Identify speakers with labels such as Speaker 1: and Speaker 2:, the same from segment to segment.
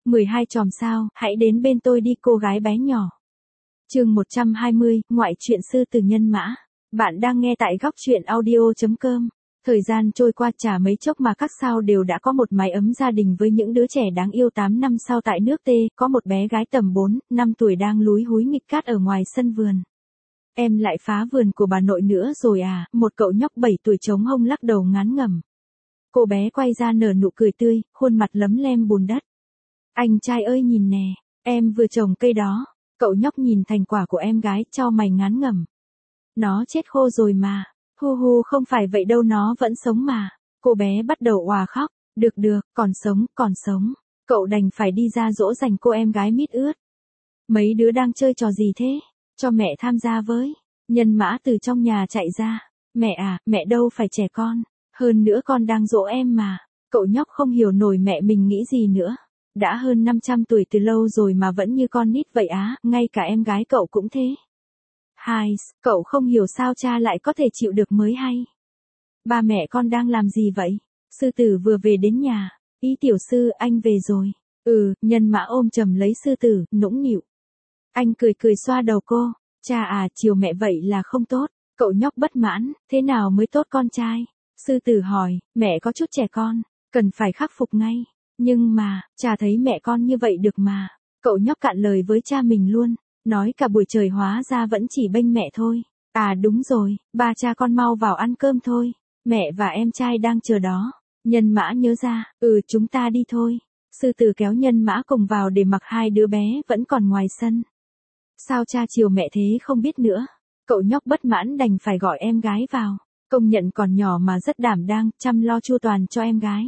Speaker 1: 12 chòm sao, hãy đến bên tôi đi cô gái bé nhỏ. Chương 120, ngoại truyện sư tử nhân mã. Bạn đang nghe tại góc truyện audio.com. Thời gian trôi qua chả mấy chốc mà các sao đều đã có một mái ấm gia đình với những đứa trẻ đáng yêu. 8 năm sau tại nước T, có một bé gái tầm 4, 5 tuổi đang lúi húi nghịch cát ở ngoài sân vườn. Em lại phá vườn của bà nội nữa rồi à, một cậu nhóc 7 tuổi trống hông lắc đầu ngán ngẩm. Cô bé quay ra nở nụ cười tươi, khuôn mặt lấm lem bùn đất. Anh trai ơi nhìn nè, em vừa trồng cây đó. Cậu nhóc nhìn thành quả của em gái, chau mày ngán ngẩm. Nó chết khô rồi mà. Hu hu, không phải vậy đâu, nó vẫn sống mà. Cô bé bắt đầu òa khóc. Được, còn sống, còn sống. Cậu đành phải đi ra dỗ dành cô em gái mít ướt. Mấy đứa đang chơi trò gì thế? Cho mẹ tham gia với. Nhân mã từ trong nhà chạy ra. Mẹ à, mẹ đâu phải trẻ con. Hơn nữa con đang dỗ em mà. Cậu nhóc không hiểu nổi mẹ mình nghĩ gì nữa. Đã hơn 500 tuổi từ lâu rồi mà vẫn như con nít vậy á, ngay cả em gái cậu cũng thế. Hai, cậu không hiểu sao cha lại có thể chịu được mới hay. Ba mẹ con đang làm gì vậy? Sư tử vừa về đến nhà. Ý tiểu sư, anh về rồi. Nhân mã ôm chầm lấy sư tử, nũng nịu. Anh cười xoa đầu cô. Cha à, chiều mẹ vậy là không tốt. Cậu nhóc bất mãn, thế nào mới tốt con trai? Sư tử hỏi, mẹ có chút trẻ con, cần phải khắc phục ngay. Nhưng mà, cha thấy mẹ con như vậy được mà. Cậu nhóc cạn lời với cha mình luôn. Nói cả buổi trời hóa ra vẫn chỉ bênh mẹ thôi. À đúng rồi, ba cha con mau vào ăn cơm thôi. Mẹ và em trai đang chờ đó. Nhân mã nhớ ra, chúng ta đi thôi. Sư tử kéo nhân mã cùng vào để mặc hai đứa bé vẫn còn ngoài sân. Sao cha chiều mẹ thế không biết nữa. Cậu nhóc bất mãn đành phải gọi em gái vào. Công nhận còn nhỏ mà rất đảm đang, chăm lo chu toàn cho em gái.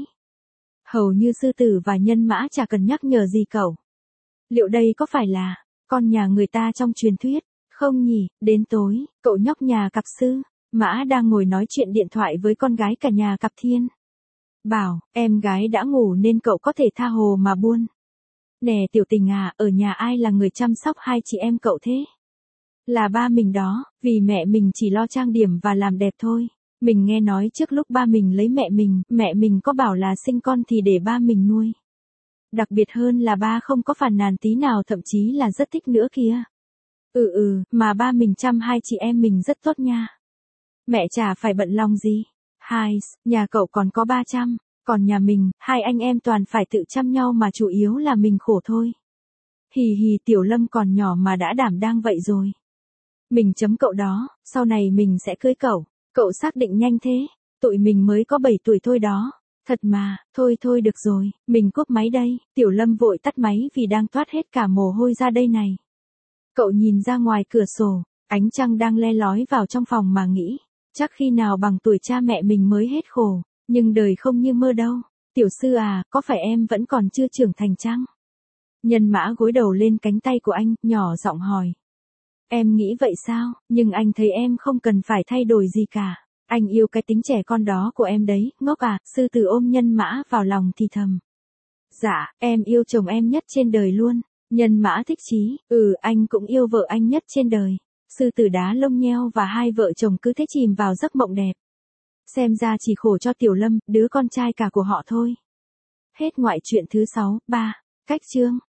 Speaker 1: Hầu như sư tử và nhân mã chả cần nhắc nhở gì cậu. Liệu đây có phải là con nhà người ta trong truyền thuyết? Không nhỉ, đến tối, cậu nhóc nhà cặp sư, Mã đang ngồi nói chuyện điện thoại với con gái cả nhà cặp Thiên. Bảo, em gái đã ngủ nên cậu có thể tha hồ mà buôn. Nè tiểu tình à, ở nhà ai là người chăm sóc hai chị em cậu thế? Là ba mình đó, vì mẹ mình chỉ lo trang điểm và làm đẹp thôi. Mình nghe nói trước lúc ba mình lấy mẹ mình có bảo là sinh con thì để ba mình nuôi. Đặc biệt hơn là ba không có phàn nàn tí nào, thậm chí là rất thích nữa kìa. Mà ba mình chăm hai chị em mình rất tốt nha. Mẹ chả phải bận lòng gì. Hai, nhà cậu còn có 300, còn nhà mình, hai anh em toàn phải tự chăm nhau mà chủ yếu là mình khổ thôi. Hì hì, Tiểu Lâm còn nhỏ mà đã đảm đang vậy rồi. Mình chấm cậu đó, sau này mình sẽ cưới cậu. Cậu xác định nhanh thế, tụi mình mới có 7 tuổi thôi đó. Thật mà, thôi được rồi, mình cúp máy đây. Tiểu Lâm vội tắt máy vì đang toát hết cả mồ hôi ra đây này. Cậu nhìn ra ngoài cửa sổ, ánh trăng đang le lói vào trong phòng mà nghĩ, chắc khi nào bằng tuổi cha mẹ mình mới hết khổ, nhưng đời không như mơ đâu. Tiểu sư à, có phải em vẫn còn chưa trưởng thành chăng? Nhân mã gối đầu lên cánh tay của anh, nhỏ giọng hỏi. Em nghĩ vậy sao, nhưng anh thấy em không cần phải thay đổi gì cả. Anh yêu cái tính trẻ con đó của em đấy, ngốc à, sư tử ôm nhân mã vào lòng thì thầm. Dạ, em yêu chồng em nhất trên đời luôn. Nhân mã thích chí, anh cũng yêu vợ anh nhất trên đời. Sư tử đá lông nheo và hai vợ chồng cứ thế chìm vào giấc mộng đẹp. Xem ra chỉ khổ cho Tiểu Lâm, đứa con trai cả của họ thôi. Hết ngoại truyện thứ 6, 3. Cách chương.